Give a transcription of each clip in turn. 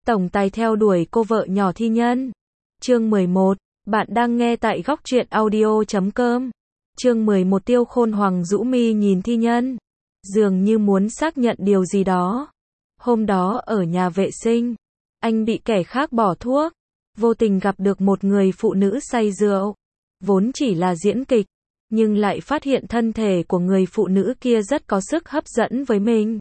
tổng tài theo đuổi cô vợ nhỏ thi nhân. Chương 11, bạn đang nghe tại góc truyện audio.com. Chương 11 Tiêu Khôn Hoàng rũ mi nhìn thi nhân, dường như muốn xác nhận điều gì đó. Hôm đó ở nhà vệ sinh, anh bị kẻ khác bỏ thuốc, vô tình gặp được một người phụ nữ say rượu. Vốn chỉ là diễn kịch, nhưng lại phát hiện thân thể của người phụ nữ kia rất có sức hấp dẫn với mình.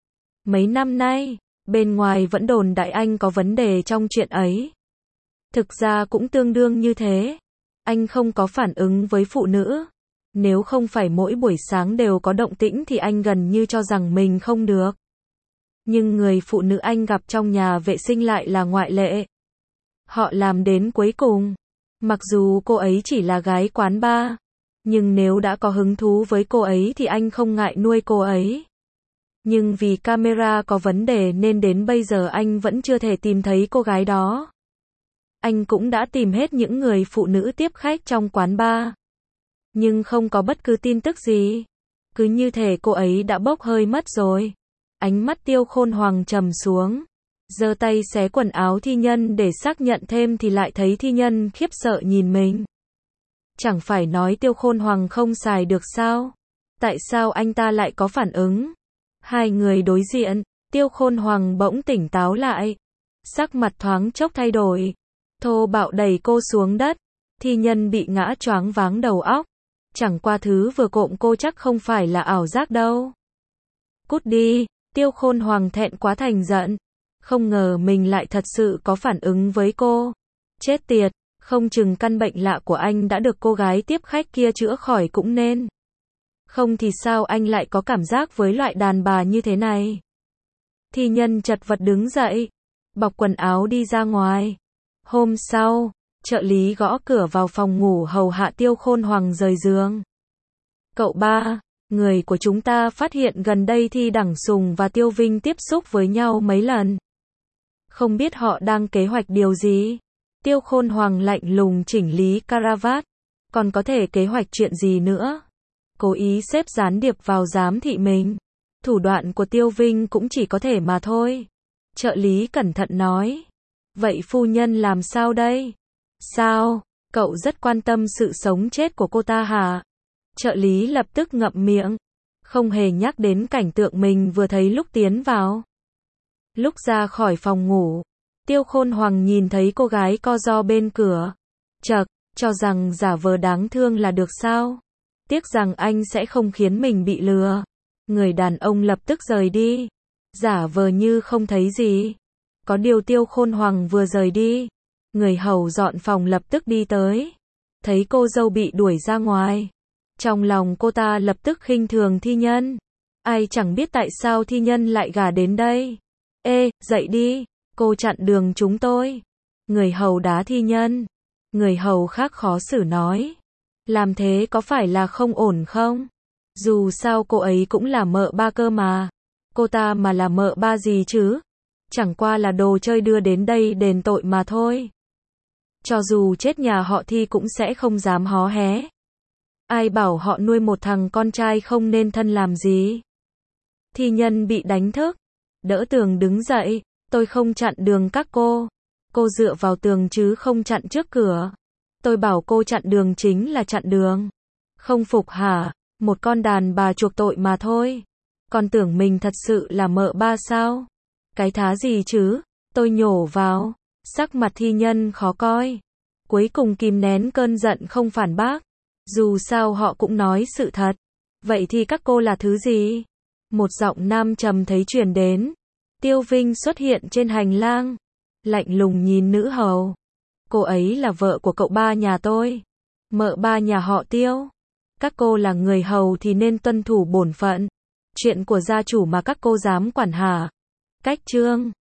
Mấy năm nay, bên ngoài vẫn đồn đại anh có vấn đề trong chuyện ấy. Thực ra cũng tương đương như thế. Anh không có phản ứng với phụ nữ. Nếu không phải mỗi buổi sáng đều có động tĩnh thì anh gần như cho rằng mình không được. Nhưng người phụ nữ anh gặp trong nhà vệ sinh lại là ngoại lệ. Họ làm đến cuối cùng. Mặc dù cô ấy chỉ là gái quán bar, nhưng nếu đã có hứng thú với cô ấy thì anh không ngại nuôi cô ấy. Nhưng vì camera có vấn đề nên đến bây giờ anh vẫn chưa thể tìm thấy cô gái đó. Anh cũng đã tìm hết những người phụ nữ tiếp khách trong quán bar, nhưng không có bất cứ tin tức gì. Cứ như thể cô ấy đã bốc hơi mất rồi. Ánh mắt Tiêu Khôn Hoàng trầm xuống, giơ tay xé quần áo thi nhân để xác nhận thêm thì lại thấy thi nhân khiếp sợ nhìn mình. Chẳng phải nói Tiêu Khôn Hoàng không xài được sao? Tại sao anh ta lại có phản ứng? Hai người đối diện, Tiêu Khôn Hoàng bỗng tỉnh táo lại. Sắc mặt thoáng chốc thay đổi. Thô bạo đẩy cô xuống đất. Thi nhân bị ngã choáng váng đầu óc. Chẳng qua thứ vừa cộm cô chắc không phải là ảo giác đâu. Cút đi, Tiêu Khôn Hoàng thẹn quá thành giận. Không ngờ mình lại thật sự có phản ứng với cô. Chết tiệt, không chừng căn bệnh lạ của anh đã được cô gái tiếp khách kia chữa khỏi cũng nên. Không thì sao anh lại có cảm giác với loại đàn bà như thế này? Thi nhân chật vật đứng dậy, bọc quần áo đi ra ngoài. Hôm sau, trợ lý gõ cửa vào phòng ngủ hầu hạ Tiêu Khôn Hoàng rời giường. Cậu ba, người của chúng ta phát hiện gần đây Thi Đẳng Sùng và Tiêu Vinh tiếp xúc với nhau mấy lần. Không biết họ đang kế hoạch điều gì? Tiêu Khôn Hoàng lạnh lùng chỉnh lý caravat. Còn có thể kế hoạch chuyện gì nữa? Cố ý xếp gián điệp vào giám thị mình. Thủ đoạn của Tiêu Vinh cũng chỉ có thể mà thôi. Trợ lý cẩn thận nói. Vậy phu nhân làm sao đây? Sao? Cậu rất quan tâm sự sống chết của cô ta hả? Trợ lý lập tức ngậm miệng. Không hề nhắc đến cảnh tượng mình vừa thấy lúc tiến vào. Lúc ra khỏi phòng ngủ, Tiêu Khôn Hoàng nhìn thấy cô gái co ro bên cửa. Chậc, cho rằng giả vờ đáng thương là được sao? Tiếc rằng anh sẽ không khiến mình bị lừa. Người đàn ông lập tức rời đi, giả vờ như không thấy gì. Có điều Tiêu Khôn Hoàng vừa rời đi, người hầu dọn phòng lập tức đi tới. Thấy cô dâu bị đuổi ra ngoài, trong lòng cô ta lập tức khinh thường thi nhân. Ai chẳng biết tại sao thi nhân lại gả đến đây. Ê, dậy đi, cô chặn đường chúng tôi. Người hầu đá thi nhân. Người hầu khác khó xử nói. Làm thế có phải là không ổn không? Dù sao cô ấy cũng là mợ ba cơ mà. Cô ta mà là mợ ba gì chứ? Chẳng qua là đồ chơi đưa đến đây đền tội mà thôi. Cho dù chết nhà họ Thi cũng sẽ không dám hó hé. Ai bảo họ nuôi một thằng con trai không nên thân làm gì? Thi nhân bị đánh thức, đỡ tường đứng dậy. Tôi không chặn đường các cô. Cô dựa vào tường chứ không chặn trước cửa. Tôi bảo cô chặn đường chính là chặn đường. Không phục hả? Một con đàn bà chuộc tội mà thôi. Còn tưởng mình thật sự là mợ ba sao? Cái thá gì chứ? Tôi nhổ vào. Sắc mặt thi nhân khó coi. Cuối cùng kìm nén cơn giận không phản bác. Dù sao họ cũng nói sự thật. Vậy thì các cô là thứ gì? Một giọng nam trầm thấy truyền đến. Tiêu Vinh xuất hiện trên hành lang, lạnh lùng nhìn nữ hầu. Cô ấy là vợ của cậu ba nhà tôi. Mợ ba nhà họ Tiêu. Các cô là người hầu thì nên tuân thủ bổn phận. Chuyện của gia chủ mà các cô dám quản hả? Cách chương